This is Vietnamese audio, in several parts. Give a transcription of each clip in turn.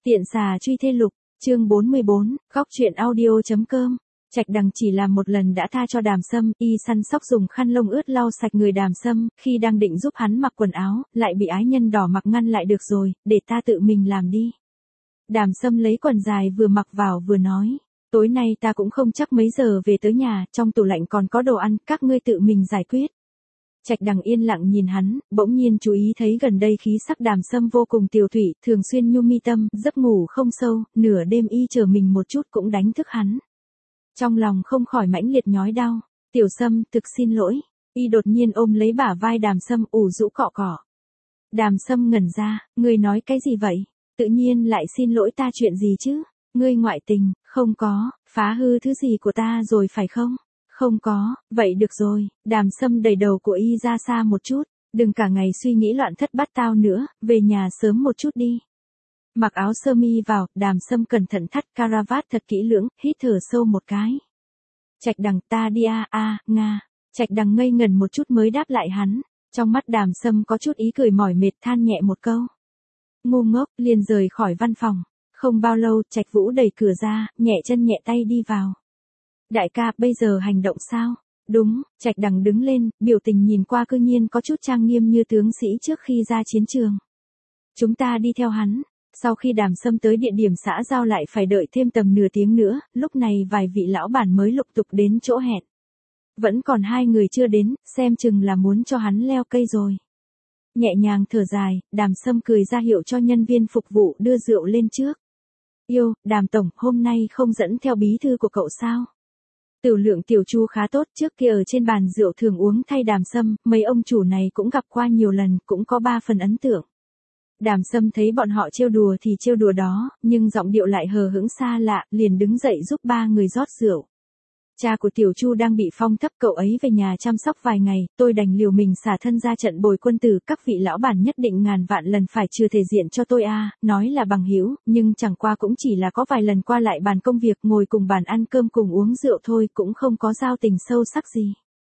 Tiện xà truy thê lục, chương 44, góc truyện audio.com. Trạch Đằng chỉ làm một lần đã tha cho Đàm Sâm, y săn sóc dùng khăn lông ướt lau sạch người Đàm Sâm, khi đang định giúp hắn mặc quần áo, lại bị ái nhân đỏ mặc ngăn lại. Được rồi, để ta tự mình làm đi. Đàm Sâm lấy quần dài vừa mặc vào vừa nói, tối nay ta cũng không chắc mấy giờ về tới nhà, trong tủ lạnh còn có đồ ăn, các ngươi tự mình giải quyết. Trạch Đằng yên lặng nhìn hắn, bỗng nhiên chú ý thấy gần đây khí sắc Đàm Sâm vô cùng tiều thủy, thường xuyên nhu mi tâm, giấc ngủ không sâu, nửa đêm y chờ mình một chút cũng đánh thức hắn. Trong lòng không khỏi mãnh liệt nhói đau, Tiểu Sâm, thực xin lỗi. Y đột nhiên ôm lấy bả vai Đàm Sâm, ủ rũ cọ cọ. Đàm Sâm ngẩn ra, ngươi nói cái gì vậy? Tự nhiên lại xin lỗi ta chuyện gì chứ? Ngươi ngoại tình, không có, phá hư thứ gì của ta rồi phải không? Không có, vậy được rồi. Đàm Sâm đẩy đầu của y ra xa một chút, đừng cả ngày suy nghĩ loạn thất bát tao nữa, về nhà sớm một chút đi. Mặc áo sơ mi vào, Đàm Sâm cẩn thận thắt caravat thật kỹ lưỡng, hít thở sâu một cái. Trạch Đằng, ta đi Nga. Trạch Đằng ngây ngẩn một chút mới đáp lại hắn, trong mắt Đàm Sâm có chút ý cười mỏi mệt, than nhẹ một câu. Ngu ngốc, liền rời khỏi văn phòng. Không bao lâu, Trạch Vũ đẩy cửa ra, nhẹ chân nhẹ tay đi vào. Đại ca, bây giờ hành động sao? Đúng, Trạch Đằng đứng lên, biểu tình nhìn qua cư nhiên có chút trang nghiêm như tướng sĩ trước khi ra chiến trường. Chúng ta đi theo hắn. Sau khi Đàm Sâm tới địa điểm xã giao lại phải đợi thêm tầm nửa tiếng nữa, lúc này vài vị lão bản mới lục tục đến chỗ hẹn. Vẫn còn hai người chưa đến, xem chừng là muốn cho hắn leo cây rồi. Nhẹ nhàng thở dài, Đàm Sâm cười ra hiệu cho nhân viên phục vụ đưa rượu lên trước. Yêu, Đàm Tổng, hôm nay không dẫn theo bí thư của cậu sao? Tiểu Lượng Tiểu Chu khá tốt, trước kia ở trên bàn rượu thường uống thay Đàm Sâm, mấy ông chủ này cũng gặp qua nhiều lần, cũng có 3 phần ấn tượng. Đàm Sâm thấy bọn họ trêu đùa thì trêu đùa đó, nhưng giọng điệu lại hờ hững xa lạ, liền đứng dậy giúp 3 người rót rượu. Cha của Tiểu Chu đang bị phong thấp, cậu ấy về nhà chăm sóc vài ngày, tôi đành liều mình xả thân ra trận bồi quân tử, các vị lão bản nhất định ngàn vạn lần phải trừ thể diện cho tôi nói là bằng hữu, nhưng chẳng qua cũng chỉ là có vài lần qua lại bàn công việc, ngồi cùng bàn ăn cơm cùng uống rượu thôi, cũng không có giao tình sâu sắc gì.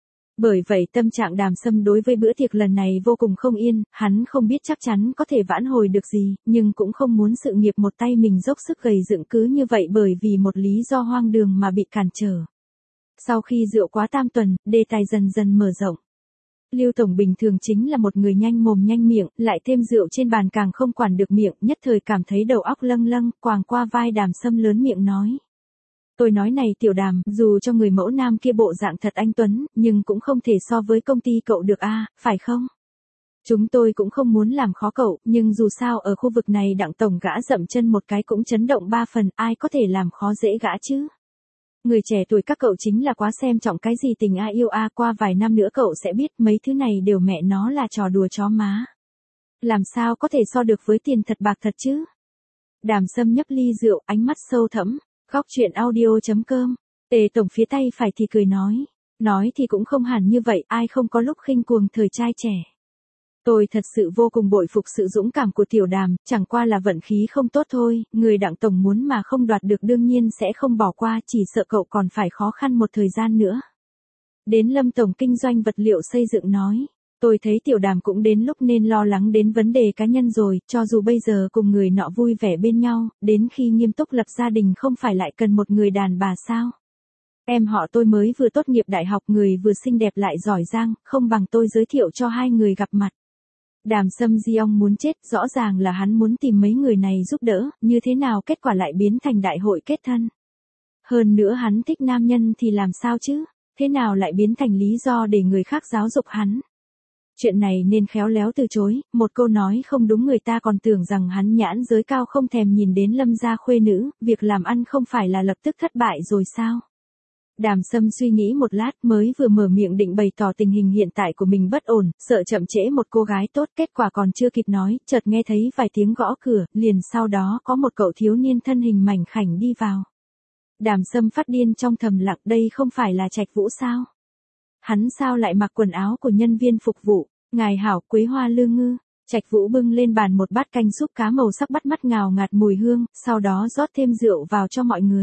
Bởi vậy tâm trạng Đàm Sâm đối với bữa tiệc lần này vô cùng không yên, hắn không biết chắc chắn có thể vãn hồi được gì, nhưng cũng không muốn sự nghiệp một tay mình dốc sức gầy dựng cứ như vậy bởi vì một lý do hoang đường mà bị cản trở. Sau khi rượu quá tam tuần, đề tài dần dần mở rộng. Lưu Tổng bình thường chính là một người nhanh mồm nhanh miệng, lại thêm rượu trên bàn càng không quản được miệng, nhất thời cảm thấy đầu óc lâng lâng, quàng qua vai Đàm Sâm lớn miệng nói. Tôi nói này Tiểu Đàm, dù cho người mẫu nam kia bộ dạng thật anh tuấn, nhưng cũng không thể so với công ty cậu được phải không? Chúng tôi cũng không muốn làm khó cậu, nhưng dù sao ở khu vực này Đặng Tổng gã dậm chân một cái cũng chấn động 3 phần, ai có thể làm khó dễ gã chứ? Người trẻ tuổi các cậu chính là quá xem trọng cái gì tình yêu qua vài năm nữa cậu sẽ biết mấy thứ này đều mẹ nó là trò đùa chó má. Làm sao có thể so được với tiền thật bạc thật chứ? Đàm Sâm nhấp ly rượu, ánh mắt sâu thẫm. Góc truyện audio.com. Tề Tổng phía tay phải thì cười nói thì cũng không hẳn như vậy, ai không có lúc khinh cuồng thời trai trẻ. Tôi thật sự vô cùng bội phục sự dũng cảm của Tiểu Đàm, chẳng qua là vận khí không tốt thôi, người Đặng Tổng muốn mà không đoạt được đương nhiên sẽ không bỏ qua, chỉ sợ cậu còn phải khó khăn một thời gian nữa. Đến Lâm Tổng kinh doanh vật liệu xây dựng nói. Tôi thấy Tiểu Đàm cũng đến lúc nên lo lắng đến vấn đề cá nhân rồi, cho dù bây giờ cùng người nọ vui vẻ bên nhau, đến khi nghiêm túc lập gia đình không phải lại cần một người đàn bà sao? Em họ tôi mới vừa tốt nghiệp đại học, người vừa xinh đẹp lại giỏi giang, không bằng tôi giới thiệu cho hai người gặp mặt. Đàm Sâm Giong muốn chết, rõ ràng là hắn muốn tìm mấy người này giúp đỡ, như thế nào kết quả lại biến thành đại hội kết thân. Hơn nữa hắn thích nam nhân thì làm sao chứ, thế nào lại biến thành lý do để người khác giáo dục hắn. Chuyện này nên khéo léo từ chối, một câu nói không đúng người ta còn tưởng rằng hắn nhãn giới cao không thèm nhìn đến Lâm gia khuê nữ, việc làm ăn không phải là lập tức thất bại rồi sao? Đàm Sâm suy nghĩ một lát mới vừa mở miệng định bày tỏ tình hình hiện tại của mình bất ổn, sợ chậm trễ một cô gái tốt, kết quả còn chưa kịp nói, chợt nghe thấy vài tiếng gõ cửa, liền sau đó có một cậu thiếu niên thân hình mảnh khảnh đi vào. Đàm Sâm phát điên trong thầm lặng, đây không phải là Trạch Vũ sao? Hắn sao lại mặc quần áo của nhân viên phục vụ? Ngài hảo, Quế Hoa Lương Ngư. Trạch Vũ bưng lên bàn một bát canh súp cá màu sắc bắt mắt ngào ngạt mùi hương, sau đó rót thêm rượu vào cho mọi người.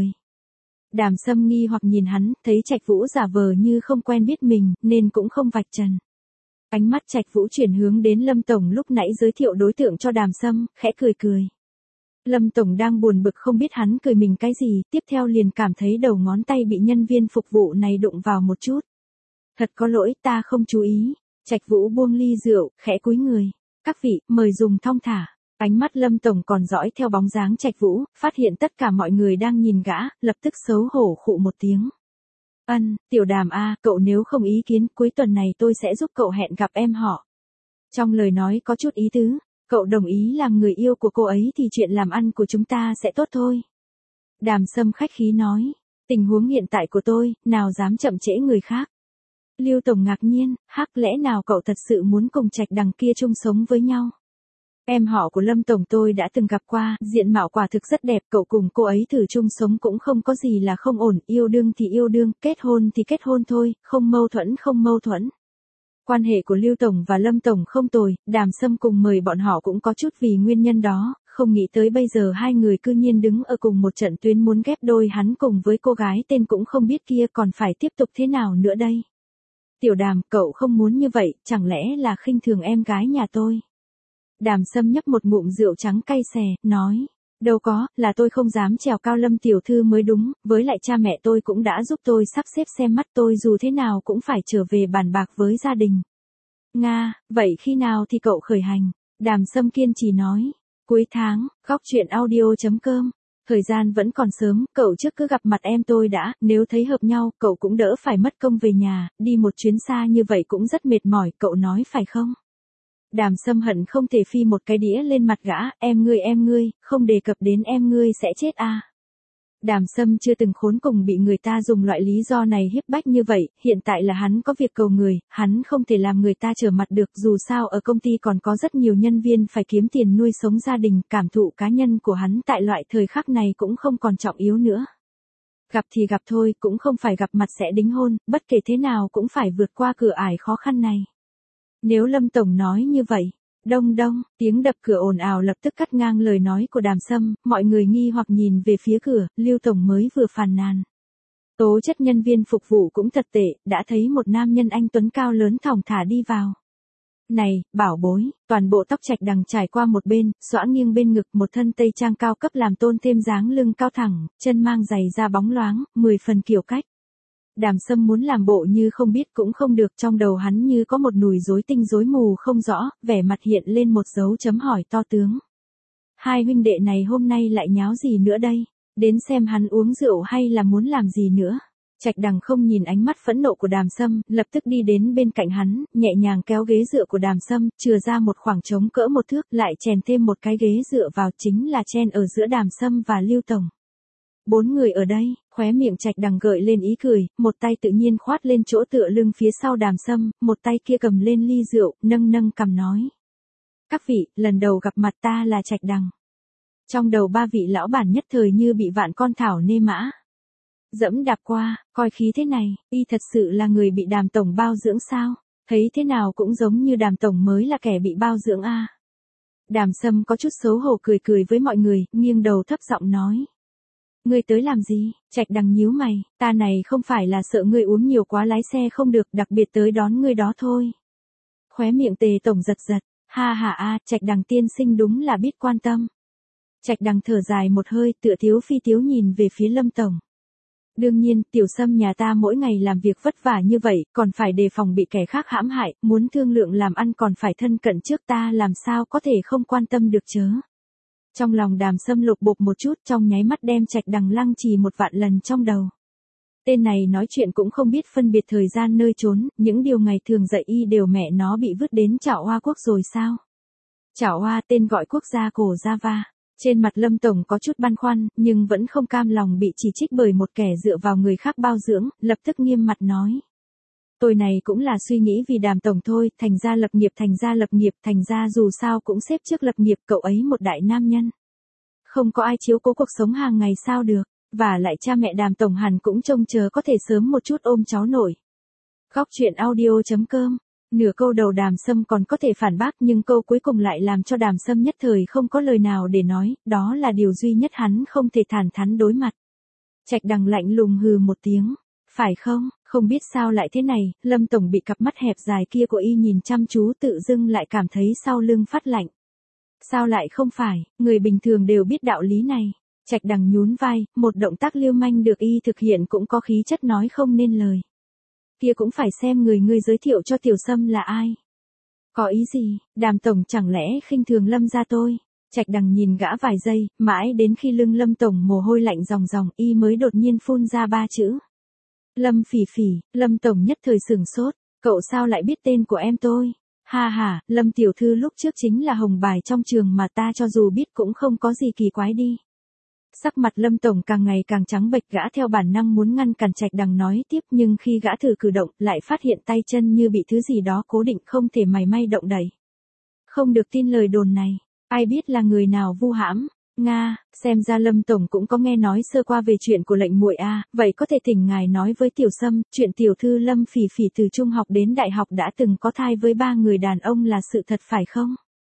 Đàm Sâm nghi hoặc nhìn hắn, thấy Trạch Vũ giả vờ như không quen biết mình, nên cũng không vạch trần. Ánh mắt Trạch Vũ chuyển hướng đến Lâm Tổng lúc nãy giới thiệu đối tượng cho Đàm Sâm, khẽ cười cười. Lâm Tổng đang buồn bực không biết hắn cười mình cái gì, tiếp theo liền cảm thấy đầu ngón tay bị nhân viên phục vụ này đụng vào một chút. Thật có lỗi, ta không chú ý. Trạch Vũ buông ly rượu, khẽ cúi người. Các vị, mời dùng thong thả. Ánh mắt Lâm Tổng còn dõi theo bóng dáng Trạch Vũ, phát hiện tất cả mọi người đang nhìn gã, lập tức xấu hổ khụ một tiếng. Tiểu Đàm a, cậu nếu không ý kiến, cuối tuần này tôi sẽ giúp cậu hẹn gặp em họ. Trong lời nói có chút ý tứ, cậu đồng ý làm người yêu của cô ấy thì chuyện làm ăn của chúng ta sẽ tốt thôi. Đàm Sâm khách khí nói, tình huống hiện tại của tôi, nào dám chậm trễ người khác. Lưu Tổng ngạc nhiên, lẽ nào cậu thật sự muốn cùng Trạch Đằng kia chung sống với nhau? Em họ của Lâm Tổng tôi đã từng gặp qua, diện mạo quả thực rất đẹp, cậu cùng cô ấy thử chung sống cũng không có gì là không ổn, yêu đương thì yêu đương, kết hôn thì kết hôn thôi, không mâu thuẫn. Quan hệ của Lưu Tổng và Lâm Tổng không tồi, Đàm Sâm cùng mời bọn họ cũng có chút vì nguyên nhân đó, không nghĩ tới bây giờ hai người cư nhiên đứng ở cùng một trận tuyến muốn ghép đôi hắn cùng với cô gái tên cũng không biết kia còn phải tiếp tục thế nào nữa đây. Tiểu Đàm, cậu không muốn như vậy, chẳng lẽ là khinh thường em gái nhà tôi? Đàm Sâm nhấp một ngụm rượu trắng cay xè, nói, đâu có, là tôi không dám trèo cao Lâm tiểu thư mới đúng, với lại cha mẹ tôi cũng đã giúp tôi sắp xếp xem mắt tôi dù thế nào cũng phải trở về bàn bạc với gia đình. Nga, vậy khi nào thì cậu khởi hành? Đàm Sâm kiên trì nói, cuối tháng, góc chuyện audio.com. Thời gian vẫn còn sớm, cậu trước cứ gặp mặt em tôi đã, nếu thấy hợp nhau, cậu cũng đỡ phải mất công về nhà, đi một chuyến xa như vậy cũng rất mệt mỏi, cậu nói phải không? Đàm Sâm hận không thể phi một cái đĩa lên mặt gã, em ngươi, không đề cập đến em ngươi sẽ chết à. Đàm Sâm chưa từng khốn cùng bị người ta dùng loại lý do này hiếp bách như vậy, hiện tại là hắn có việc cầu người, hắn không thể làm người ta trở mặt được, dù sao ở công ty còn có rất nhiều nhân viên phải kiếm tiền nuôi sống gia đình, cảm thụ cá nhân của hắn tại loại thời khắc này cũng không còn trọng yếu nữa. Gặp thì gặp thôi, cũng không phải gặp mặt sẽ đính hôn, bất kể thế nào cũng phải vượt qua cửa ải khó khăn này. Nếu Lâm Tổng nói như vậy, đông, tiếng đập cửa ồn ào lập tức cắt ngang lời nói của Đàm Sâm, mọi người nghi hoặc nhìn về phía cửa, Lưu Tổng mới vừa phàn nàn. Tố chất nhân viên phục vụ cũng thật tệ, đã thấy một nam nhân anh tuấn cao lớn thòng thả đi vào. Này, bảo bối, toàn bộ tóc Trạch Đằng trải qua một bên, xõa nghiêng bên ngực, một thân tây trang cao cấp làm tôn thêm dáng lưng cao thẳng, chân mang giày da bóng loáng, 10 phần kiểu cách. Đàm Sâm muốn làm bộ như không biết cũng không được, trong đầu hắn như có một nùi rối tinh rối mù không rõ, vẻ mặt hiện lên một dấu chấm hỏi to tướng. Hai huynh đệ này hôm nay lại nháo gì nữa đây? Đến xem hắn uống rượu hay là muốn làm gì nữa? Trạch Đằng không nhìn ánh mắt phẫn nộ của Đàm Sâm, lập tức đi đến bên cạnh hắn, nhẹ nhàng kéo ghế dựa của Đàm Sâm, chừa ra một khoảng trống cỡ một thước, lại chèn thêm một cái ghế dựa vào, chính là chen ở giữa Đàm Sâm và Lưu Tổng. 4 người ở đây, khóe miệng Trạch Đằng gợi lên ý cười, một tay tự nhiên khoát lên chỗ tựa lưng phía sau Đàm Sâm, một tay kia cầm lên ly rượu, nâng cằm nói. Các vị, lần đầu gặp mặt ta là Trạch Đằng. Trong đầu ba vị lão bản nhất thời như bị vạn con thảo nê mã dẫm đạp qua, coi khí thế này, y thật sự là người bị Đàm Tổng bao dưỡng sao? Thấy thế nào cũng giống như Đàm Tổng mới là kẻ bị bao dưỡng a. Đàm Sâm có chút xấu hổ cười với mọi người, nghiêng đầu thấp giọng nói. Ngươi tới làm gì? Trạch Đằng nhíu mày, ta này không phải là sợ ngươi uống nhiều quá lái xe không được, đặc biệt tới đón ngươi đó thôi. Khóe miệng Tề Tổng giật, ha, Trạch Đằng tiên sinh đúng là biết quan tâm. Trạch Đằng thở dài một hơi, tựa thiếu phi thiếu nhìn về phía Lâm Tổng. Đương nhiên, Tiểu Sâm nhà ta mỗi ngày làm việc vất vả như vậy, còn phải đề phòng bị kẻ khác hãm hại, muốn thương lượng làm ăn còn phải thân cận trước, ta làm sao có thể không quan tâm được chớ. Trong lòng Đàm Sâm lục bục một chút, trong nháy mắt đem Trạch Đằng lăng trì một vạn lần trong đầu. Tên này nói chuyện cũng không biết phân biệt thời gian nơi trốn, những điều ngày thường dạy y đều mẹ nó bị vứt đến Chảo Hoa Quốc rồi sao? Chảo Hoa tên gọi quốc gia cổ Java. Trên mặt Lâm Tổng có chút băn khoăn, nhưng vẫn không cam lòng bị chỉ trích bởi một kẻ dựa vào người khác bao dưỡng, lập tức nghiêm mặt nói. Tôi này cũng là suy nghĩ vì Đàm Tổng thôi, thành ra lập nghiệp, thành ra dù sao cũng xếp trước lập nghiệp, cậu ấy một đại nam nhân. Không có ai chiếu cố cuộc sống hàng ngày sao được, và lại cha mẹ Đàm Tổng hẳn cũng trông chờ có thể sớm một chút ôm cháu nội. Góc chuyện audio.com. Nửa câu đầu Đàm Sâm còn có thể phản bác nhưng câu cuối cùng lại làm cho Đàm Sâm nhất thời không có lời nào để nói, đó là điều duy nhất hắn không thể thản thắn đối mặt. Trạch Đằng lạnh lùng hừ một tiếng, phải không, không biết sao lại thế này, Lâm Tổng bị cặp mắt hẹp dài kia của y nhìn chăm chú tự dưng lại cảm thấy sau lưng phát lạnh. Sao lại không phải, người bình thường đều biết đạo lý này. Trạch Đằng nhún vai, một động tác lưu manh được y thực hiện cũng có khí chất nói không nên lời. Kia cũng phải xem người ngươi giới thiệu cho Tiểu Sâm là ai. Có ý gì, Đàm tổng chẳng lẽ khinh thường Lâm gia tôi? Trạch Đằng nhìn gã vài giây, mãi đến khi lưng Lâm tổng mồ hôi lạnh ròng ròng, y mới đột nhiên phun ra 3 chữ. Lâm Phỉ Phỉ. Lâm tổng nhất thời sửng sốt, cậu sao lại biết tên của em tôi? Ha ha, Lâm tiểu thư lúc trước chính là hồng bài trong trường mà ta cho dù biết cũng không có gì kỳ quái đi. Sắc mặt Lâm tổng càng ngày càng trắng bệch, gã theo bản năng muốn ngăn cản Trạch Đằng nói tiếp, nhưng khi gã thử cử động, lại phát hiện tay chân như bị thứ gì đó cố định, không thể mảy may động đậy. Không được tin lời đồn này, ai biết là người nào vu hãm. Nga, xem ra Lâm tổng cũng có nghe nói sơ qua về chuyện của lệnh muội a, vậy có thể thỉnh ngài nói với Tiểu Sâm, chuyện tiểu thư Lâm Phỉ Phỉ từ trung học đến đại học đã từng có thai với 3 người đàn ông là sự thật phải không?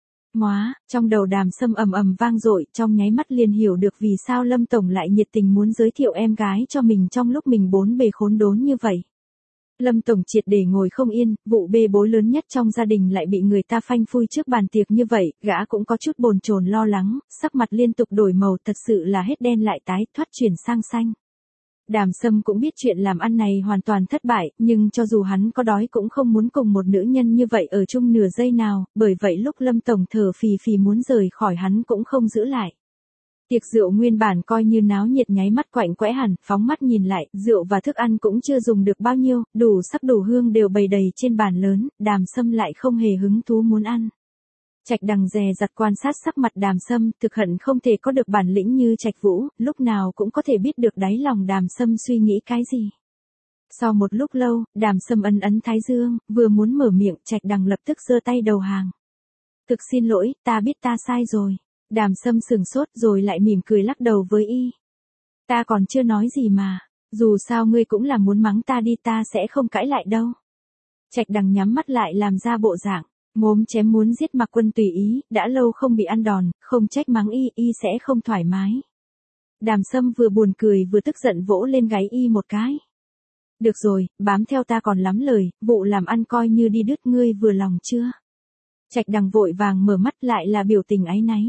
Móa, trong đầu Đàm Sâm ầm ầm vang dội, trong nháy mắt liền hiểu được vì sao Lâm tổng lại nhiệt tình muốn giới thiệu em gái cho mình trong lúc mình bốn bề khốn đốn như vậy. Lâm tổng triệt để ngồi không yên, vụ bê bối lớn nhất trong gia đình lại bị người ta phanh phui trước bàn tiệc như vậy, gã cũng có chút bồn chồn lo lắng, sắc mặt liên tục đổi màu, thật sự là hết đen lại tái, thoát chuyển sang xanh. Đàm Sâm cũng biết chuyện làm ăn này hoàn toàn thất bại, nhưng cho dù hắn có đói cũng không muốn cùng một nữ nhân như vậy ở chung nửa giây nào, bởi vậy lúc Lâm tổng thở phì phì muốn rời khỏi hắn cũng không giữ lại. Tiệc rượu nguyên bản coi như náo nhiệt nháy mắt quạnh quẽ hẳn, phóng mắt nhìn lại, rượu và thức ăn cũng chưa dùng được bao nhiêu, đủ sắc đủ hương đều bày đầy trên bàn lớn, Đàm Sâm lại không hề hứng thú muốn ăn. Trạch Đằng dè dặt quan sát sắc mặt Đàm Sâm, thực hận không thể có được bản lĩnh như Trạch Vũ, lúc nào cũng có thể biết được đáy lòng Đàm Sâm suy nghĩ cái gì. Sau một lúc lâu, Đàm Sâm ấn ấn thái dương, vừa muốn mở miệng, Trạch Đằng lập tức giơ tay đầu hàng. Thực xin lỗi, ta biết ta sai rồi. Đàm Sâm sừng sốt rồi lại mỉm cười lắc đầu với y. Ta còn chưa nói gì mà, dù sao ngươi cũng là muốn mắng ta đi, ta sẽ không cãi lại đâu. Trạch Đằng nhắm mắt lại làm ra bộ dạng, mồm chém muốn giết Mạc Quân tùy ý, đã lâu không bị ăn đòn, không trách mắng y sẽ không thoải mái. Đàm Sâm vừa buồn cười vừa tức giận vỗ lên gáy y một cái. Được rồi, bám theo ta còn lắm lời, vụ làm ăn coi như đi đứt, ngươi vừa lòng chưa? Trạch Đằng vội vàng mở mắt, lại là biểu tình áy náy.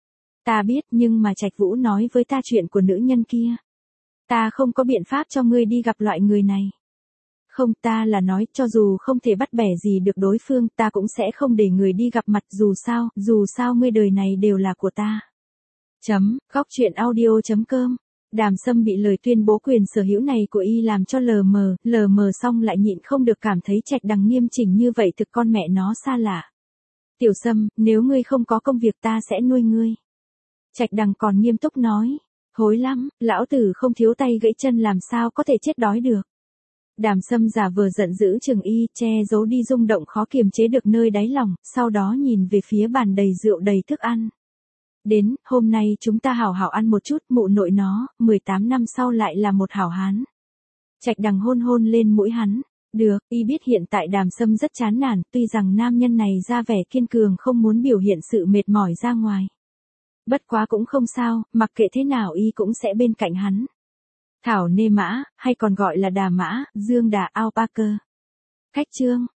Ta biết, nhưng mà Trạch Vũ nói với ta chuyện của nữ nhân kia. Ta không có biện pháp cho ngươi đi gặp loại người này. Không, ta là nói, cho dù không thể bắt bẻ gì được đối phương, ta cũng sẽ không để người đi gặp mặt, dù sao ngươi đời này đều là của ta. Góc truyện audio.com. Đàm Sâm bị lời tuyên bố quyền sở hữu này của y làm cho lờ mờ xong lại nhịn không được cảm thấy Trạch Đằng nghiêm chỉnh như vậy thực con mẹ nó xa lạ. Tiểu Sâm, nếu ngươi không có công việc ta sẽ nuôi ngươi. Trạch Đằng còn nghiêm túc nói. Hối lắm, lão tử không thiếu tay gãy chân làm sao có thể chết đói được. Đàm Sâm giả vờ giận dữ chừng y, che giấu đi rung động khó kiềm chế được nơi đáy lòng, sau đó nhìn về phía bàn đầy rượu đầy thức ăn. Đến, hôm nay chúng ta hảo hảo ăn một chút, mụ nội nó, 18 năm sau lại là một hảo hán. Trạch Đằng hôn hôn lên mũi hắn. Được, y biết hiện tại Đàm Sâm rất chán nản, tuy rằng nam nhân này ra vẻ kiên cường không muốn biểu hiện sự mệt mỏi ra ngoài. Bất quá cũng không sao, mặc kệ thế nào y cũng sẽ bên cạnh hắn. Thảo nê mã, hay còn gọi là đà mã, dương đà alpaca. Khách chương.